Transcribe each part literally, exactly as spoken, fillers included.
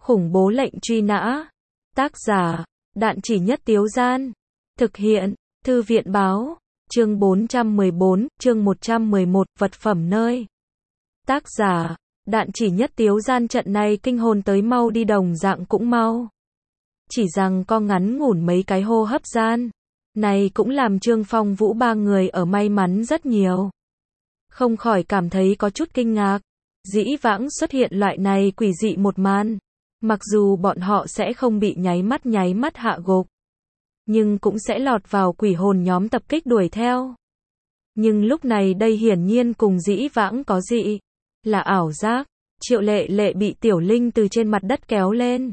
Khủng bố lệnh truy nã. Tác giả, Đạn Chỉ Nhất Tiếu Gian. Thực hiện, Thư viện báo. Chương bốn trăm mười bốn, chương một trăm mười một, vật phẩm nơi. Tác giả, Đạn Chỉ Nhất Tiếu Gian. Trận này kinh hồn tới mau đi đồng dạng cũng mau. Chỉ rằng co ngắn ngủn mấy cái hô hấp gian. Này cũng làm Trương Phong Vũ ba người ở may mắn rất nhiều. Không khỏi cảm thấy có chút kinh ngạc. Dĩ vãng xuất hiện loại này quỷ dị một màn. Mặc dù bọn họ sẽ không bị nháy mắt nháy mắt hạ gục. Nhưng cũng sẽ lọt vào quỷ hồn nhóm tập kích đuổi theo. Nhưng lúc này đây hiển nhiên cùng dĩ vãng có dị. Là ảo giác. Triệu Lệ Lệ bị Tiểu Linh từ trên mặt đất kéo lên.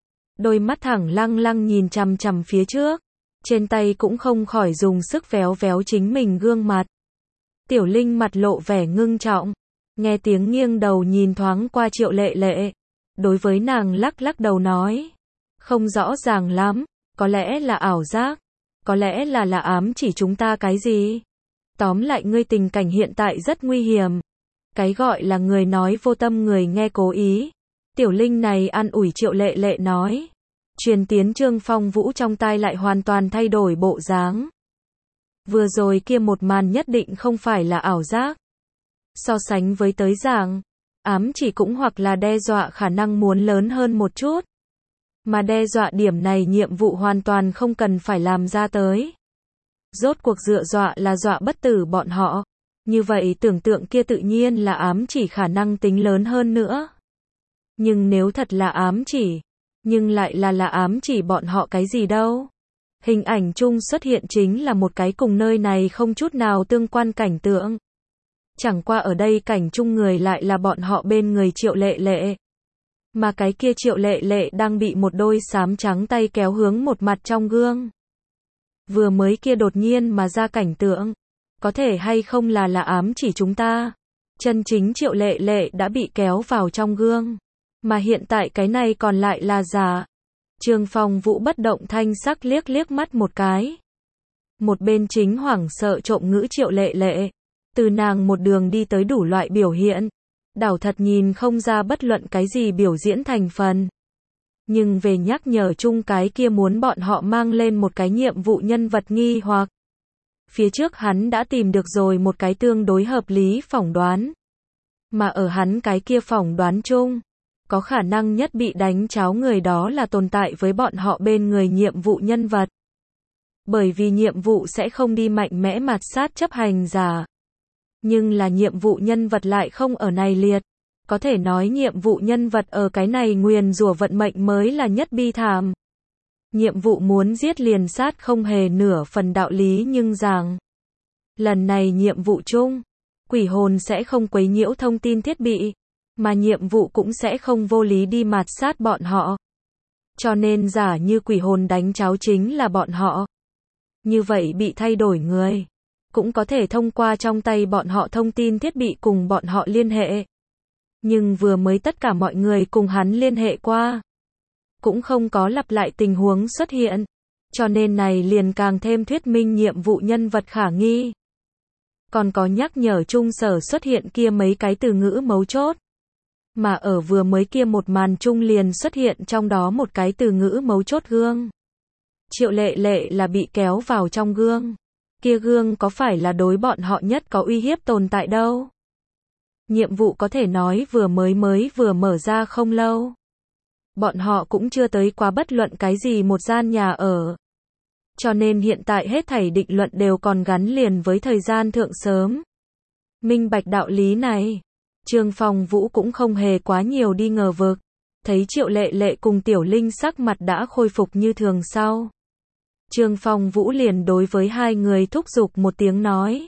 Đôi mắt thẳng lăng lăng nhìn chằm chằm phía trước. Trên tay cũng không khỏi dùng sức véo véo chính mình gương mặt. Tiểu Linh mặt lộ vẻ ngưng trọng. Nghe tiếng nghiêng đầu nhìn thoáng qua Triệu Lệ Lệ. Đối với nàng lắc lắc đầu nói. Không rõ ràng lắm. Có lẽ là ảo giác. Có lẽ là là ám chỉ chúng ta cái gì. Tóm lại ngươi tình cảnh hiện tại rất nguy hiểm. Cái gọi là người nói vô tâm người nghe cố ý. Tiểu Linh này an ủi Triệu Lệ Lệ nói. Truyền tiến Trương Phong Vũ trong tai lại hoàn toàn thay đổi bộ dáng. Vừa rồi kia một màn nhất định không phải là ảo giác. So sánh với tới giảng, ám chỉ cũng hoặc là đe dọa khả năng muốn lớn hơn một chút. Mà đe dọa điểm này nhiệm vụ hoàn toàn không cần phải làm ra tới. Rốt cuộc dựa dọa là dọa bất tử bọn họ. Như vậy tưởng tượng kia tự nhiên là ám chỉ khả năng tính lớn hơn nữa. Nhưng nếu thật là ám chỉ, nhưng lại là là ám chỉ bọn họ cái gì đâu. Hình ảnh chung xuất hiện chính là một cái cùng nơi này không chút nào tương quan cảnh tượng. Chẳng qua ở đây cảnh chung người lại là bọn họ bên người Triệu Lệ Lệ. Mà cái kia Triệu Lệ Lệ đang bị một đôi xám trắng tay kéo hướng một mặt trong gương. Vừa mới kia đột nhiên mà ra cảnh tượng. Có thể hay không là là ám chỉ chúng ta. Chân chính Triệu Lệ Lệ đã bị kéo vào trong gương. Mà hiện tại cái này còn lại là giả. Trương Phong Vũ bất động thanh sắc liếc liếc mắt một cái. Một bên chính hoảng sợ trộm ngữ Triệu Lệ Lệ. Từ nàng một đường đi tới đủ loại biểu hiện. Đảo thật nhìn không ra bất luận cái gì biểu diễn thành phần. Nhưng về nhắc nhở chung cái kia muốn bọn họ mang lên một cái nhiệm vụ nhân vật nghi hoặc. Phía trước hắn đã tìm được rồi một cái tương đối hợp lý phỏng đoán. Mà ở hắn cái kia phỏng đoán chung, có khả năng nhất bị đánh cháo người đó là tồn tại với bọn họ bên người nhiệm vụ nhân vật. Bởi vì nhiệm vụ sẽ không đi mạnh mẽ mạt sát chấp hành giả. Nhưng là nhiệm vụ nhân vật lại không ở này liệt. Có thể nói nhiệm vụ nhân vật ở cái này nguyền rủa vận mệnh mới là nhất bi thảm. Nhiệm vụ muốn giết liền sát không hề nửa phần đạo lý nhưng rằng. Lần này nhiệm vụ chung, quỷ hồn sẽ không quấy nhiễu thông tin thiết bị. Mà nhiệm vụ cũng sẽ không vô lý đi mạt sát bọn họ. Cho nên giả như quỷ hồn đánh cháo chính là bọn họ. Như vậy bị thay đổi người. Cũng có thể thông qua trong tay bọn họ thông tin thiết bị cùng bọn họ liên hệ. Nhưng vừa mới tất cả mọi người cùng hắn liên hệ qua. Cũng không có lặp lại tình huống xuất hiện. Cho nên này liền càng thêm thuyết minh nhiệm vụ nhân vật khả nghi. Còn có nhắc nhở chung sở xuất hiện kia mấy cái từ ngữ mấu chốt. Mà ở vừa mới kia một màn chung liền xuất hiện trong đó một cái từ ngữ mấu chốt gương. Triệu Lệ Lệ là bị kéo vào trong gương. Kia gương có phải là đối bọn họ nhất có uy hiếp tồn tại đâu. Nhiệm vụ có thể nói vừa mới mới vừa mở ra không lâu. Bọn họ cũng chưa tới quá bất luận cái gì một gian nhà ở. Cho nên hiện tại hết thảy định luận đều còn gắn liền với thời gian thượng sớm. Minh bạch đạo lý này. Trương Phong Vũ cũng không hề quá nhiều đi ngờ vực. Thấy Triệu Lệ Lệ cùng Tiểu Linh sắc mặt đã khôi phục như thường sau. Trương Phong Vũ liền đối với hai người thúc giục một tiếng nói.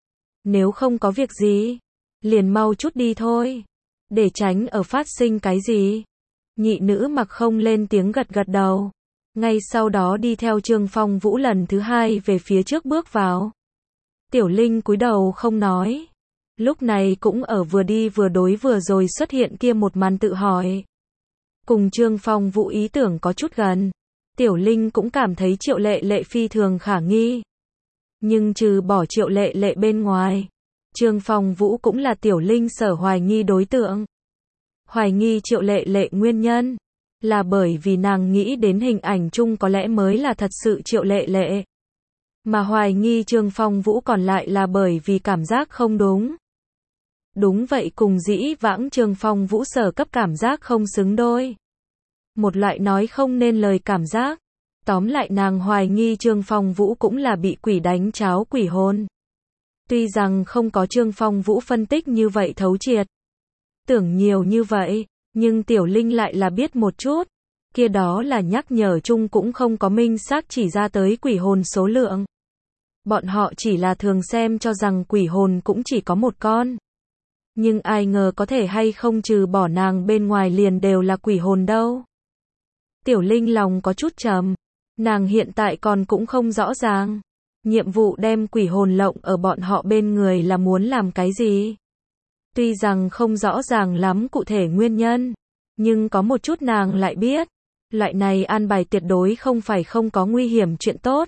Nếu không có việc gì, liền mau chút đi thôi. Để tránh ở phát sinh cái gì. Nhị nữ mặc không lên tiếng gật gật đầu. Ngay sau đó đi theo Trương Phong Vũ lần thứ hai về phía trước bước vào. Tiểu Linh cúi đầu không nói. Lúc này cũng ở vừa đi vừa đối vừa rồi xuất hiện kia một màn tự hỏi. Cùng Trương Phong Vũ ý tưởng có chút gần. Tiểu Linh cũng cảm thấy Triệu Lệ Lệ phi thường khả nghi. Nhưng trừ bỏ Triệu Lệ Lệ bên ngoài, Trương Phong Vũ cũng là Tiểu Linh sở hoài nghi đối tượng. Hoài nghi Triệu Lệ Lệ nguyên nhân là bởi vì nàng nghĩ đến hình ảnh chung có lẽ mới là thật sự Triệu Lệ Lệ. Mà hoài nghi Trương Phong Vũ còn lại là bởi vì cảm giác không đúng. Đúng vậy, cùng dĩ vãng Trương Phong Vũ sở cấp cảm giác không xứng đôi. Một loại nói không nên lời cảm giác. Tóm lại nàng hoài nghi Trương Phong Vũ cũng là bị quỷ đánh cháo quỷ hồn. Tuy rằng không có Trương Phong Vũ phân tích như vậy thấu triệt. Tưởng nhiều như vậy, nhưng Tiểu Linh lại là biết một chút. Kia đó là nhắc nhở chung cũng không có minh xác chỉ ra tới quỷ hồn số lượng. Bọn họ chỉ là thường xem cho rằng quỷ hồn cũng chỉ có một con. Nhưng ai ngờ có thể hay không trừ bỏ nàng bên ngoài liền đều là quỷ hồn đâu. Tiểu Linh lòng có chút trầm. Nàng hiện tại còn cũng không rõ ràng. Nhiệm vụ đem quỷ hồn lộng ở bọn họ bên người là muốn làm cái gì? Tuy rằng không rõ ràng lắm cụ thể nguyên nhân. Nhưng có một chút nàng lại biết. Loại này an bài tuyệt đối không phải không có nguy hiểm chuyện tốt.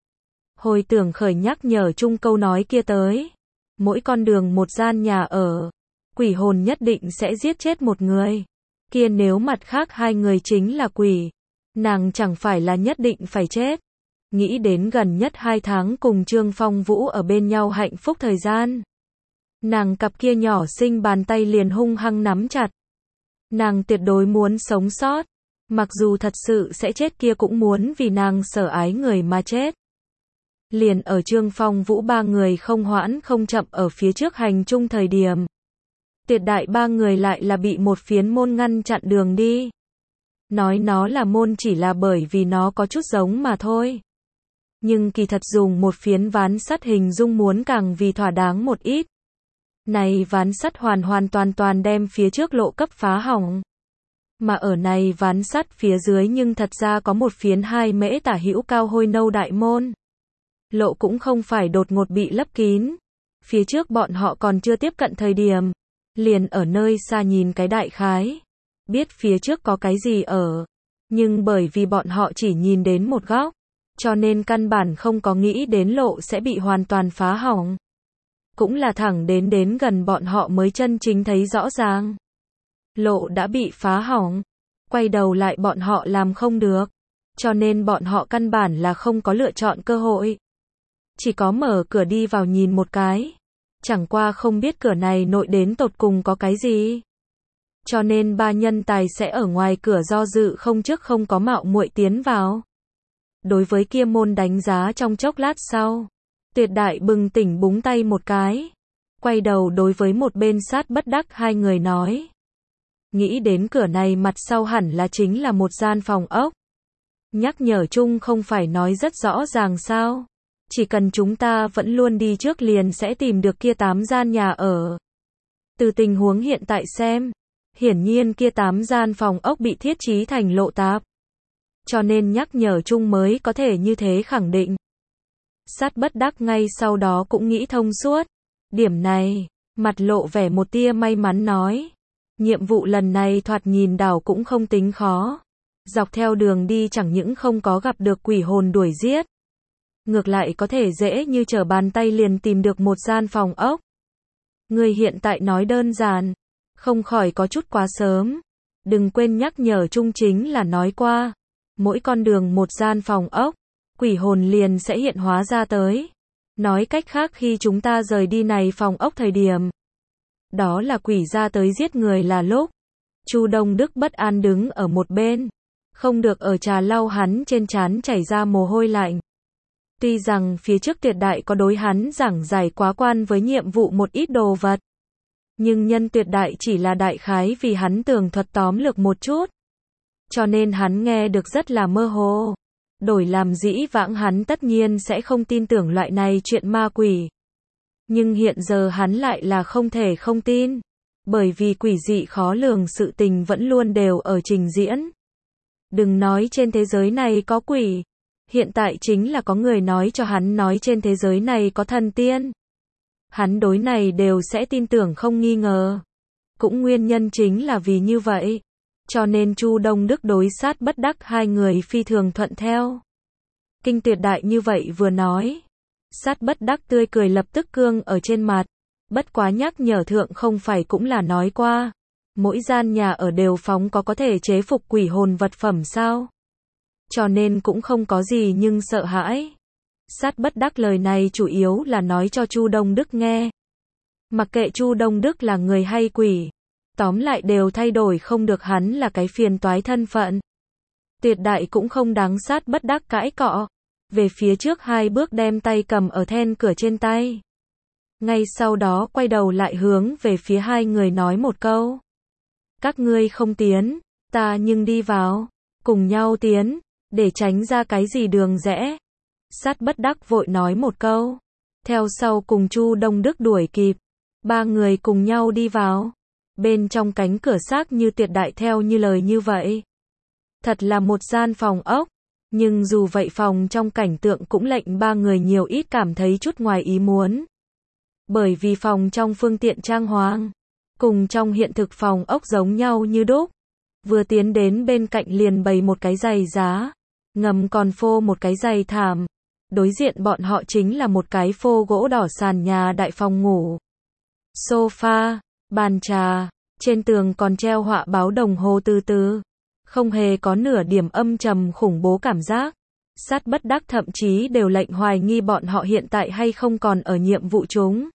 Hồi tưởng khởi nhắc nhở chung câu nói kia tới. Mỗi con đường một gian nhà ở. Quỷ hồn nhất định sẽ giết chết một người. Kia nếu mặt khác hai người chính là quỷ. Nàng chẳng phải là nhất định phải chết. Nghĩ đến gần nhất hai tháng cùng Trương Phong Vũ ở bên nhau hạnh phúc thời gian. Nàng cặp kia nhỏ xinh bàn tay liền hung hăng nắm chặt. Nàng tuyệt đối muốn sống sót. Mặc dù thật sự sẽ chết kia cũng muốn vì nàng sở ái người mà chết. Liền ở Trương Phong Vũ ba người không hoãn không chậm ở phía trước hành chung thời điểm. Tuyệt đại ba người lại là bị một phiến môn ngăn chặn đường đi. Nói nó là môn chỉ là bởi vì nó có chút giống mà thôi. Nhưng kỳ thật dùng một phiến ván sắt hình dung muốn càng vì thỏa đáng một ít. Này ván sắt hoàn hoàn toàn toàn đem phía trước lộ cấp phá hỏng. Mà ở này ván sắt phía dưới nhưng thật ra có một phiến hai mễ tả hữu cao hôi nâu đại môn. Lộ cũng không phải đột ngột bị lấp kín. Phía trước bọn họ còn chưa tiếp cận thời điểm. Liền ở nơi xa nhìn cái đại khái. Biết phía trước có cái gì ở. Nhưng bởi vì bọn họ chỉ nhìn đến một góc. Cho nên căn bản không có nghĩ đến lộ sẽ bị hoàn toàn phá hỏng. Cũng là thẳng đến đến gần bọn họ mới chân chính thấy rõ ràng. Lộ đã bị phá hỏng. Quay đầu lại bọn họ làm không được. Cho nên bọn họ căn bản là không có lựa chọn cơ hội. Chỉ có mở cửa đi vào nhìn một cái. Chẳng qua không biết cửa này nội đến tột cùng có cái gì. Cho nên ba nhân tài sẽ ở ngoài cửa do dự không trước không có mạo muội tiến vào. Đối với kia môn đánh giá trong chốc lát sau. Tuyệt đại bừng tỉnh búng tay một cái. Quay đầu đối với một bên sát bất đắc hai người nói. Nghĩ đến cửa này mặt sau hẳn là chính là một gian phòng ốc. Nhắc nhở chung không phải nói rất rõ ràng sao. Chỉ cần chúng ta vẫn luôn đi trước liền sẽ tìm được kia tám gian nhà ở. Từ tình huống hiện tại xem. Hiển nhiên kia tám gian phòng ốc bị thiết trí thành lộ tạp. Cho nên nhắc nhở chung mới có thể như thế khẳng định. Sát bất đắc ngay sau đó cũng nghĩ thông suốt. Điểm này, mặt lộ vẻ một tia may mắn nói. Nhiệm vụ lần này thoạt nhìn đảo cũng không tính khó. Dọc theo đường đi chẳng những không có gặp được quỷ hồn đuổi giết. Ngược lại có thể dễ như trở bàn tay liền tìm được một gian phòng ốc. Người hiện tại nói đơn giản. Không khỏi có chút quá sớm. Đừng quên nhắc nhở chung chính là nói qua. Mỗi con đường một gian phòng ốc. Quỷ hồn liền sẽ hiện hóa ra tới. Nói cách khác khi chúng ta rời đi này phòng ốc thời điểm. Đó là quỷ ra tới giết người là lúc. Chu Đông Đức bất an đứng ở một bên. Không được ở trà lau hắn trên trán chảy ra mồ hôi lạnh. Tuy rằng phía trước tuyệt đại có đối hắn giảng giải quá quan với nhiệm vụ một ít đồ vật. Nhưng nhân tuyệt đại chỉ là đại khái vì hắn tường thuật tóm lược một chút. Cho nên hắn nghe được rất là mơ hồ. Đổi làm dĩ vãng hắn tất nhiên sẽ không tin tưởng loại này chuyện ma quỷ. Nhưng hiện giờ hắn lại là không thể không tin. Bởi vì quỷ dị khó lường sự tình vẫn luôn đều ở trình diễn. Đừng nói trên thế giới này có quỷ. Hiện tại chính là có người nói cho hắn nói trên thế giới này có thần tiên. Hắn đối này đều sẽ tin tưởng không nghi ngờ. Cũng nguyên nhân chính là vì như vậy. Cho nên Chu Đông Đức đối sát bất đắc hai người phi thường thuận theo. Kinh tuyệt đại như vậy vừa nói. Sát bất đắc tươi cười lập tức cương ở trên mặt. Bất quá nhắc nhở thượng không phải cũng là nói qua. Mỗi gian nhà ở đều phóng có có thể chế phục quỷ hồn vật phẩm sao? Cho nên cũng không có gì nhưng sợ hãi. Sát bất đắc lời này chủ yếu là nói cho Chu Đông Đức nghe. Mặc kệ Chu Đông Đức là người hay quỷ, tóm lại đều thay đổi không được hắn là cái phiền toái thân phận. Tuyệt đại cũng không đáng sát bất đắc cãi cọ. Về phía trước hai bước đem tay cầm ở then cửa trên tay. Ngay sau đó quay đầu lại hướng về phía hai người nói một câu. Các ngươi không tiến, ta nhưng đi vào. Cùng nhau tiến, để tránh ra cái gì đường rẽ. Sát bất đắc vội nói một câu. Theo sau cùng Chu Đông Đức đuổi kịp. Ba người cùng nhau đi vào. Bên trong cánh cửa xác như tuyệt đại theo như lời như vậy. Thật là một gian phòng ốc. Nhưng dù vậy phòng trong cảnh tượng cũng lệnh ba người nhiều ít cảm thấy chút ngoài ý muốn. Bởi vì phòng trong phương tiện trang hoàng, cùng trong hiện thực phòng ốc giống nhau như đúc. Vừa tiến đến bên cạnh liền bày một cái giày giá, ngầm còn phô một cái giày thảm. Đối diện bọn họ chính là một cái phô gỗ đỏ sàn nhà đại phòng ngủ. Sofa, bàn trà, trên tường còn treo họa báo đồng hồ từ từ. Không hề có nửa điểm âm trầm khủng bố cảm giác. Sát bất đắc thậm chí đều lệnh hoài nghi bọn họ hiện tại hay không còn ở nhiệm vụ chúng.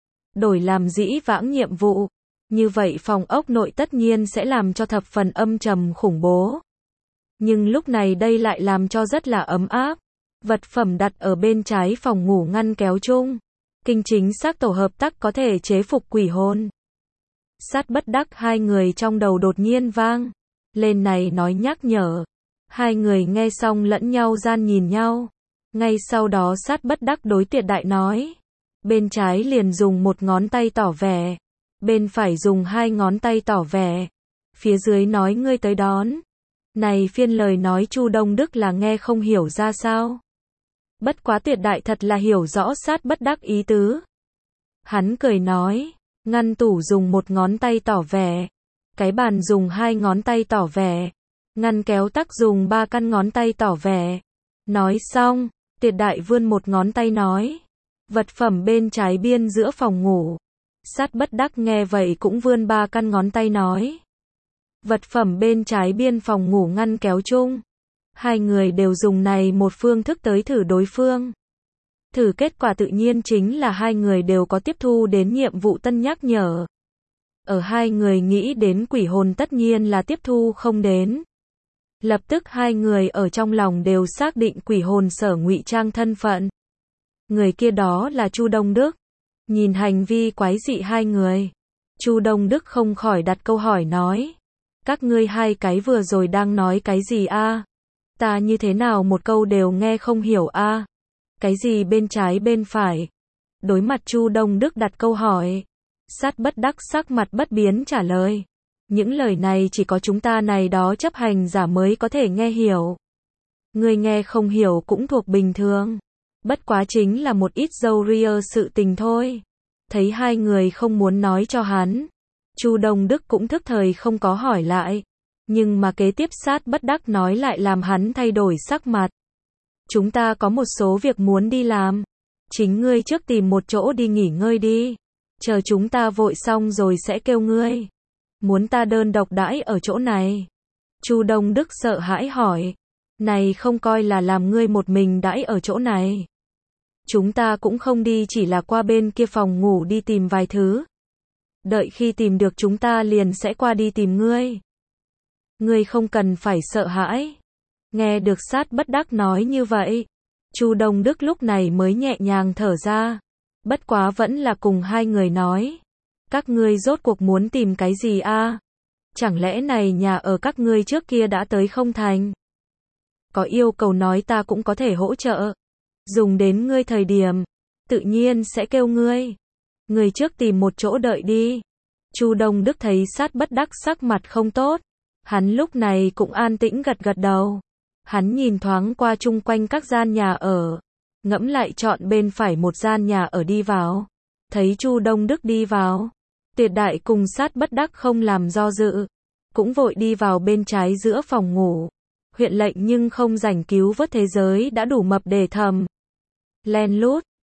Đổi làm dĩ vãng nhiệm vụ. Như vậy phòng ốc nội tất nhiên sẽ làm cho thập phần âm trầm khủng bố. Nhưng lúc này đây lại làm cho rất là ấm áp. Vật phẩm đặt ở bên trái phòng ngủ ngăn kéo chung. Kinh chính xác tổ hợp tắc có thể chế phục quỷ hồn. Sát bất đắc hai người trong đầu đột nhiên vang lên này nói nhắc nhở. Hai người nghe xong lẫn nhau gian nhìn nhau. Ngay sau đó sát bất đắc đối tuyệt đại nói. Bên trái liền dùng một ngón tay tỏ vẻ. Bên phải dùng hai ngón tay tỏ vẻ. Phía dưới nói ngươi tới đón. Này phiên lời nói Chu Đông Đức là nghe không hiểu ra sao. Bất quá tuyệt đại thật là hiểu rõ sát bất đắc ý tứ. Hắn cười nói. Ngăn tủ dùng một ngón tay tỏ vẻ. Cái bàn dùng hai ngón tay tỏ vẻ. Ngăn kéo tắc dùng ba căn ngón tay tỏ vẻ. Nói xong, tuyệt đại vươn một ngón tay nói. Vật phẩm bên trái biên giữa phòng ngủ. Sát bất đắc nghe vậy cũng vươn ba căn ngón tay nói. Vật phẩm bên trái biên phòng ngủ ngăn kéo chung. Hai người đều dùng này một phương thức tới thử đối phương. Thử kết quả tự nhiên chính là hai người đều có tiếp thu đến nhiệm vụ tân nhắc nhở. Ở hai người nghĩ đến quỷ hồn tất nhiên là tiếp thu không đến. Lập tức hai người ở trong lòng đều xác định quỷ hồn sở ngụy trang thân phận. Người kia đó là Chu Đông Đức. Nhìn hành vi quái dị hai người, Chu Đông Đức không khỏi đặt câu hỏi nói. Các ngươi hai cái vừa rồi đang nói cái gì a? Ta như thế nào một câu đều nghe không hiểu a? Cái gì bên trái bên phải? Đối mặt Chu Đông Đức đặt câu hỏi. Sát bất đắc sắc mặt bất biến trả lời. Những lời này chỉ có chúng ta này đó chấp hành giả mới có thể nghe hiểu. Người nghe không hiểu cũng thuộc bình thường. Bất quá chính là một ít dâu ria sự tình thôi. Thấy hai người không muốn nói cho hắn. Chu Đông Đức cũng thức thời không có hỏi lại. Nhưng mà kế tiếp sát bất đắc nói lại làm hắn thay đổi sắc mặt. Chúng ta có một số việc muốn đi làm. Chính ngươi trước tìm một chỗ đi nghỉ ngơi đi. Chờ chúng ta vội xong rồi sẽ kêu ngươi. Muốn ta đơn độc đãi ở chỗ này? Chu Đông Đức sợ hãi hỏi. Này không coi là làm ngươi một mình đãi ở chỗ này. Chúng ta cũng không đi chỉ là qua bên kia phòng ngủ đi tìm vài thứ. Đợi khi tìm được chúng ta liền sẽ qua đi tìm ngươi. Ngươi không cần phải sợ hãi. Nghe được sát bất đắc nói như vậy. Chu Đông Đức lúc này mới nhẹ nhàng thở ra. Bất quá vẫn là cùng hai người nói. Các ngươi rốt cuộc muốn tìm cái gì a? Chẳng lẽ này nhà ở các ngươi trước kia đã tới không thành? Có yêu cầu nói ta cũng có thể hỗ trợ. Dùng đến ngươi thời điểm, tự nhiên sẽ kêu ngươi. Ngươi trước tìm một chỗ đợi đi. Chu Đông Đức thấy sát bất đắc sắc mặt không tốt. Hắn lúc này cũng an tĩnh gật gật đầu. Hắn nhìn thoáng qua chung quanh các gian nhà ở. Ngẫm lại chọn bên phải một gian nhà ở đi vào. Thấy Chu Đông Đức đi vào. Tuyệt đại cùng sát bất đắc không làm do dự. Cũng vội đi vào bên trái giữa phòng ngủ. Huyện lệnh nhưng không rảnh cứu vớt thế giới đã đủ mập để thầm. Len lút,